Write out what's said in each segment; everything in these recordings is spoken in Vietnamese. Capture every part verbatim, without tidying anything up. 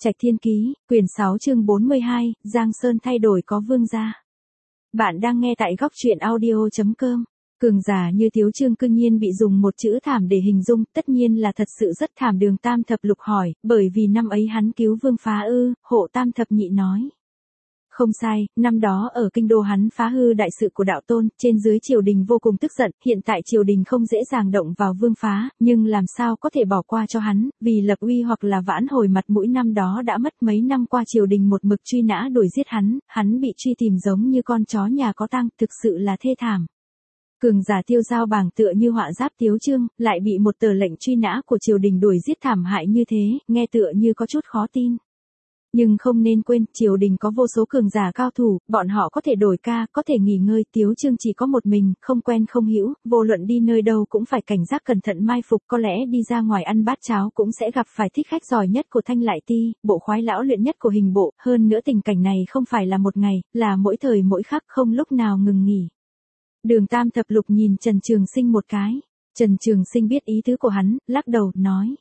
Trạch Thiên Ký, quyển sáu chương bốn mươi hai, Giang Sơn thay đổi có vương gia. Bạn đang nghe tại góc truyện audio chấm com. Cường giả như Tiếu Chương cư nhiên bị dùng một chữ thảm để hình dung, tất nhiên là thật sự rất thảm. Đường Tam Thập Lục hỏi, bởi vì năm ấy hắn cứu Vương Phá ư? Hộ Tam Thập Nhị nói. Không sai, năm đó ở kinh đô hắn phá hư đại sự của đạo tôn, trên dưới triều đình vô cùng tức giận, hiện tại triều đình không dễ dàng động vào Vương Phá, nhưng làm sao có thể bỏ qua cho hắn, vì lập uy hoặc là vãn hồi mặt mũi năm đó đã mất mấy năm qua triều đình một mực truy nã đuổi giết hắn, hắn bị truy tìm giống như con chó nhà có tang, thực sự là thê thảm. Cường giả tiêu giao bảng tựa như họa giáp Tiếu Chương, lại bị một tờ lệnh truy nã của triều đình đuổi giết thảm hại như thế, nghe tựa như có chút khó tin. Nhưng không nên quên, triều đình có vô số cường giả cao thủ, bọn họ có thể đổi ca, có thể nghỉ ngơi, Tiếu Chương chỉ có một mình, không quen không hữu, vô luận đi nơi đâu cũng phải cảnh giác cẩn thận mai phục, có lẽ đi ra ngoài ăn bát cháo cũng sẽ gặp phải thích khách giỏi nhất của Thanh Lại Ti, bộ khoái lão luyện nhất của hình bộ, hơn nữa tình cảnh này không phải là một ngày, là mỗi thời mỗi khắc không lúc nào ngừng nghỉ. Đường Tam Thập Lục nhìn Trần Trường Sinh một cái, Trần Trường Sinh biết ý tứ của hắn, lắc đầu, nói.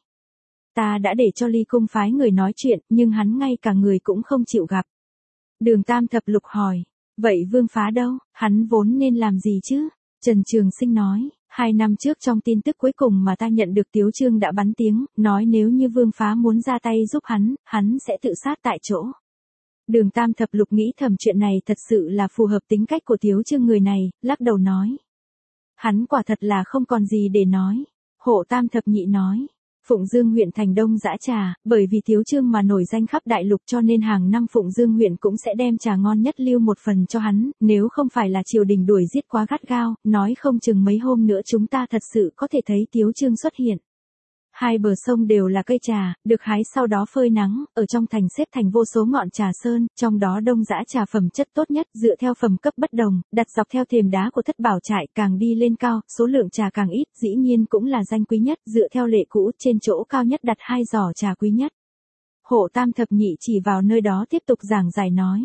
Ta đã để cho Ly Cung phái người nói chuyện, nhưng hắn ngay cả người cũng không chịu gặp. Đường Tam Thập Lục hỏi, vậy Vương Phá đâu, hắn vốn nên làm gì chứ? Trần Trường Sinh nói, hai năm trước trong tin tức cuối cùng mà ta nhận được Tiếu Chương đã bắn tiếng, nói nếu như Vương Phá muốn ra tay giúp hắn, hắn sẽ tự sát tại chỗ. Đường Tam Thập Lục nghĩ thầm chuyện này thật sự là phù hợp tính cách của Tiếu Chương người này, lắc đầu nói. Hắn quả thật là không còn gì để nói. Hộ Tam Thập Nhị nói. Phụng Dương huyện thành đông dã trà, bởi vì Tiếu Chương mà nổi danh khắp đại lục cho nên hàng năm Phụng Dương huyện cũng sẽ đem trà ngon nhất lưu một phần cho hắn, nếu không phải là triều đình đuổi giết quá gắt gao, nói không chừng mấy hôm nữa chúng ta thật sự có thể thấy Tiếu Chương xuất hiện. Hai bờ sông đều là cây trà, được hái sau đó phơi nắng, ở trong thành xếp thành vô số ngọn trà sơn, trong đó đông dã trà phẩm chất tốt nhất, dựa theo phẩm cấp bất đồng, đặt dọc theo thềm đá của thất bảo trại, càng đi lên cao, số lượng trà càng ít, dĩ nhiên cũng là danh quý nhất, dựa theo lệ cũ, trên chỗ cao nhất đặt hai giỏ trà quý nhất. Hộ Tam Thập Nhị chỉ vào nơi đó tiếp tục giảng giải nói.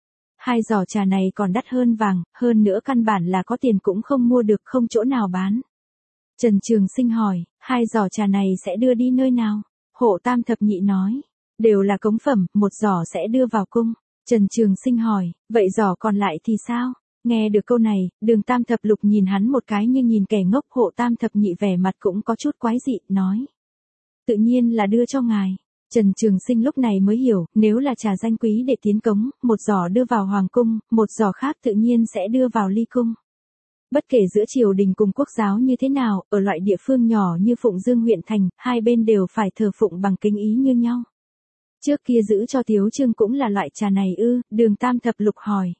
Hai giỏ trà này còn đắt hơn vàng, hơn nữa căn bản là có tiền cũng không mua được, không chỗ nào bán. Trần Trường Sinh hỏi, hai giỏ trà này sẽ đưa đi nơi nào? Hộ Tam Thập Nhị nói, đều là cống phẩm, một giỏ sẽ đưa vào cung. Trần Trường Sinh hỏi, vậy giỏ còn lại thì sao? Nghe được câu này, Đường Tam Thập Lục nhìn hắn một cái như nhìn kẻ ngốc. Hộ Tam Thập Nhị vẻ mặt cũng có chút quái dị, nói. Tự nhiên là đưa cho ngài. Trần Trường Sinh lúc này mới hiểu, nếu là trà danh quý để tiến cống, một giỏ đưa vào hoàng cung, một giỏ khác tự nhiên sẽ đưa vào ly cung. Bất kể giữa triều đình cùng quốc giáo như thế nào, ở loại địa phương nhỏ như Phụng Dương huyện thành, hai bên đều phải thờ phụng bằng kính ý như nhau. Trước kia giữ cho Tiếu Chương cũng là loại trà này ư? Đường Tam Thập Lục hỏi.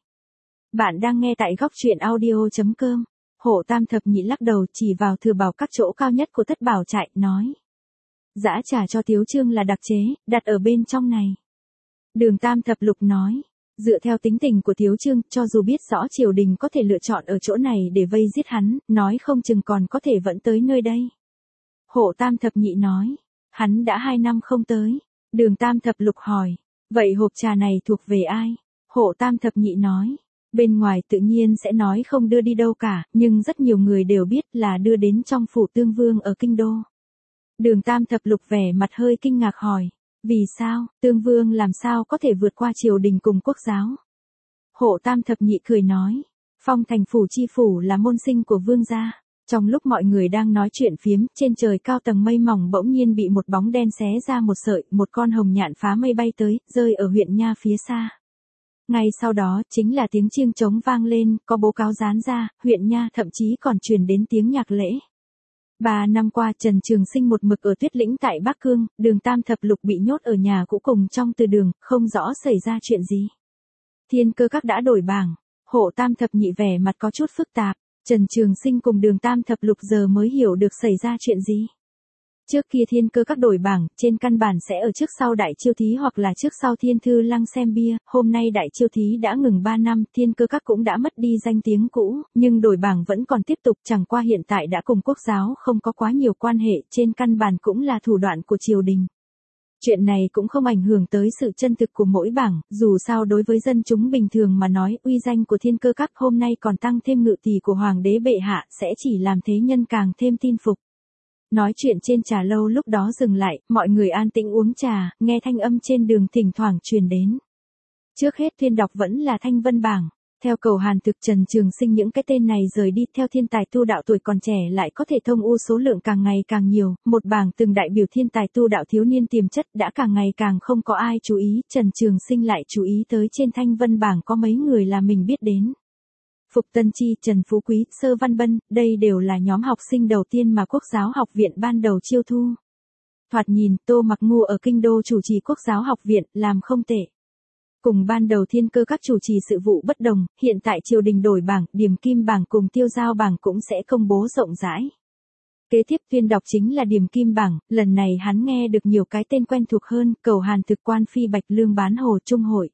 Bạn đang nghe tại góc truyện audio chấm com. Hộ Tam Thập Nhị lắc đầu chỉ vào thừa bảo các chỗ cao nhất của thất bảo trại, nói. Dã trà cho Tiếu Chương là đặc chế, đặt ở bên trong này. Đường Tam Thập Lục nói. Dựa theo tính tình của Tiếu Chương, cho dù biết rõ triều đình có thể lựa chọn ở chỗ này để vây giết hắn, nói không chừng còn có thể vẫn tới nơi đây. Hộ Tam Thập Nhị nói, hắn đã hai năm không tới. Đường Tam Thập Lục hỏi, vậy hộp trà này thuộc về ai? Hộ Tam Thập Nhị nói, bên ngoài tự nhiên sẽ nói không đưa đi đâu cả, nhưng rất nhiều người đều biết là đưa đến trong phủ Tương Vương ở kinh đô. Đường Tam Thập Lục vẻ mặt hơi kinh ngạc hỏi. Vì sao, Tương Vương làm sao có thể vượt qua triều đình cùng quốc giáo? Hộ Tam Thập Nhị cười nói, Phong Thành phủ chi phủ là môn sinh của vương gia. Trong lúc mọi người đang nói chuyện phiếm, trên trời cao tầng mây mỏng bỗng nhiên bị một bóng đen xé ra một sợi, một con hồng nhạn phá mây bay tới, rơi ở huyện Nha phía xa. Ngay sau đó, chính là tiếng chiêng trống vang lên, có bố cáo dán ra, huyện Nha thậm chí còn truyền đến tiếng nhạc lễ. Ba năm qua Trần Trường Sinh một mực ở Tuyết Lĩnh tại Bắc Cương, Đường Tam Thập Lục bị nhốt ở nhà cũ cùng trong từ đường, không rõ xảy ra chuyện gì. Thiên Cơ Các đã đổi bảng, Hộ Tam Thập Nhị vẻ mặt có chút phức tạp, Trần Trường Sinh cùng Đường Tam Thập Lục giờ mới hiểu được xảy ra chuyện gì. Trước kia Thiên Cơ Các đổi bảng, trên căn bản sẽ ở trước sau Đại Chiêu Thí hoặc là trước sau Thiên Thư Lăng xem bia, hôm nay Đại Chiêu Thí đã ngừng ba năm, Thiên Cơ Các cũng đã mất đi danh tiếng cũ, nhưng đổi bảng vẫn còn tiếp tục, chẳng qua hiện tại đã cùng quốc giáo không có quá nhiều quan hệ, trên căn bản cũng là thủ đoạn của triều đình. Chuyện này cũng không ảnh hưởng tới sự chân thực của mỗi bảng, dù sao đối với dân chúng bình thường mà nói, uy danh của Thiên Cơ Các hôm nay còn tăng thêm ngự tỷ của Hoàng đế bệ hạ sẽ chỉ làm thế nhân càng thêm tin phục. Nói chuyện trên trà lâu lúc đó dừng lại, mọi người an tĩnh uống trà, nghe thanh âm trên đường thỉnh thoảng truyền đến. Trước hết tuyên đọc vẫn là Thanh Vân Bảng. Theo cầu Hàn Thực, Trần Trường Sinh những cái tên này rời đi, theo thiên tài tu đạo tuổi còn trẻ lại có thể thông u số lượng càng ngày càng nhiều, một bảng từng đại biểu thiên tài tu đạo thiếu niên tiềm chất đã càng ngày càng không có ai chú ý, Trần Trường Sinh lại chú ý tới trên Thanh Vân Bảng có mấy người là mình biết đến. Phục Tân Chi, Trần Phú Quý, Sơ Văn Bân, đây đều là nhóm học sinh đầu tiên mà Quốc giáo học viện ban đầu chiêu thu. Thoạt nhìn, Tô Mặc Ngu ở kinh đô chủ trì Quốc giáo học viện, làm không tệ. Cùng ban đầu thiên cơ các chủ trì sự vụ bất đồng, hiện tại triều đình đổi bảng, điểm kim bảng cùng tiêu giao bảng cũng sẽ công bố rộng rãi. Kế tiếp tuyên đọc chính là điểm kim bảng, lần này hắn nghe được nhiều cái tên quen thuộc hơn, cầu Hàn Thực, Quan Phi Bạch Lương Bán Hồ Trung Hội.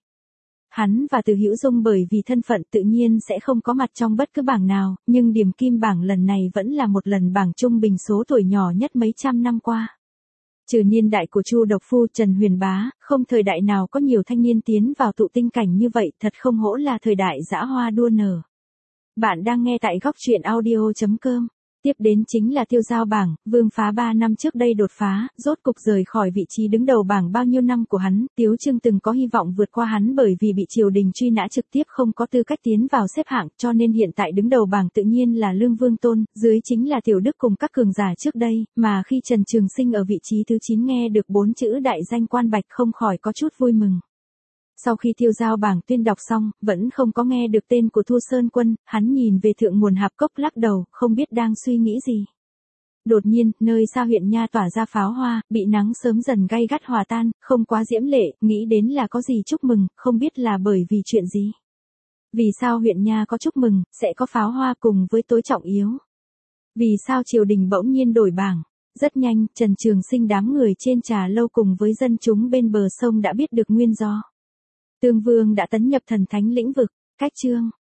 Hắn và Từ Hữu Dung bởi vì thân phận tự nhiên sẽ không có mặt trong bất cứ bảng nào, nhưng điểm kim bảng lần này vẫn là một lần bảng trung bình số tuổi nhỏ nhất mấy trăm năm qua. Trừ niên đại của Chu Độc Phu, Trần Huyền Bá, không thời đại nào có nhiều thanh niên tiến vào tụ tinh cảnh như vậy, thật không hổ là thời đại dã hoa đua nở. Bạn đang nghe tại góc truyện audio chấm com. Tiếp đến chính là tiêu giao bảng, Vương Phá ba năm trước đây đột phá, rốt cục rời khỏi vị trí đứng đầu bảng bao nhiêu năm của hắn, Tiếu Trương từng có hy vọng vượt qua hắn bởi vì bị triều đình truy nã trực tiếp không có tư cách tiến vào xếp hạng, cho nên hiện tại đứng đầu bảng tự nhiên là Lương Vương Tôn, dưới chính là Tiểu Đức cùng các cường giả trước đây, mà khi Trần Trường Sinh ở vị trí thứ chín nghe được bốn chữ đại danh Quan Bạch không khỏi có chút vui mừng. Sau khi tiêu giao bảng tuyên đọc xong, vẫn không có nghe được tên của Thu Sơn Quân, hắn nhìn về thượng nguồn hạp cốc lắc đầu, không biết đang suy nghĩ gì. Đột nhiên, nơi xa huyện nha tỏa ra pháo hoa, bị nắng sớm dần gay gắt hòa tan, không quá diễm lệ, nghĩ đến là có gì chúc mừng, không biết là bởi vì chuyện gì. Vì sao huyện nha có chúc mừng, sẽ có pháo hoa cùng với tối trọng yếu? Vì sao triều đình bỗng nhiên đổi bảng? Rất nhanh, Trần Trường Sinh đám người trên trà lâu cùng với dân chúng bên bờ sông đã biết được nguyên do. Tương Vương đã tấn nhập thần thánh lĩnh vực, cách chương.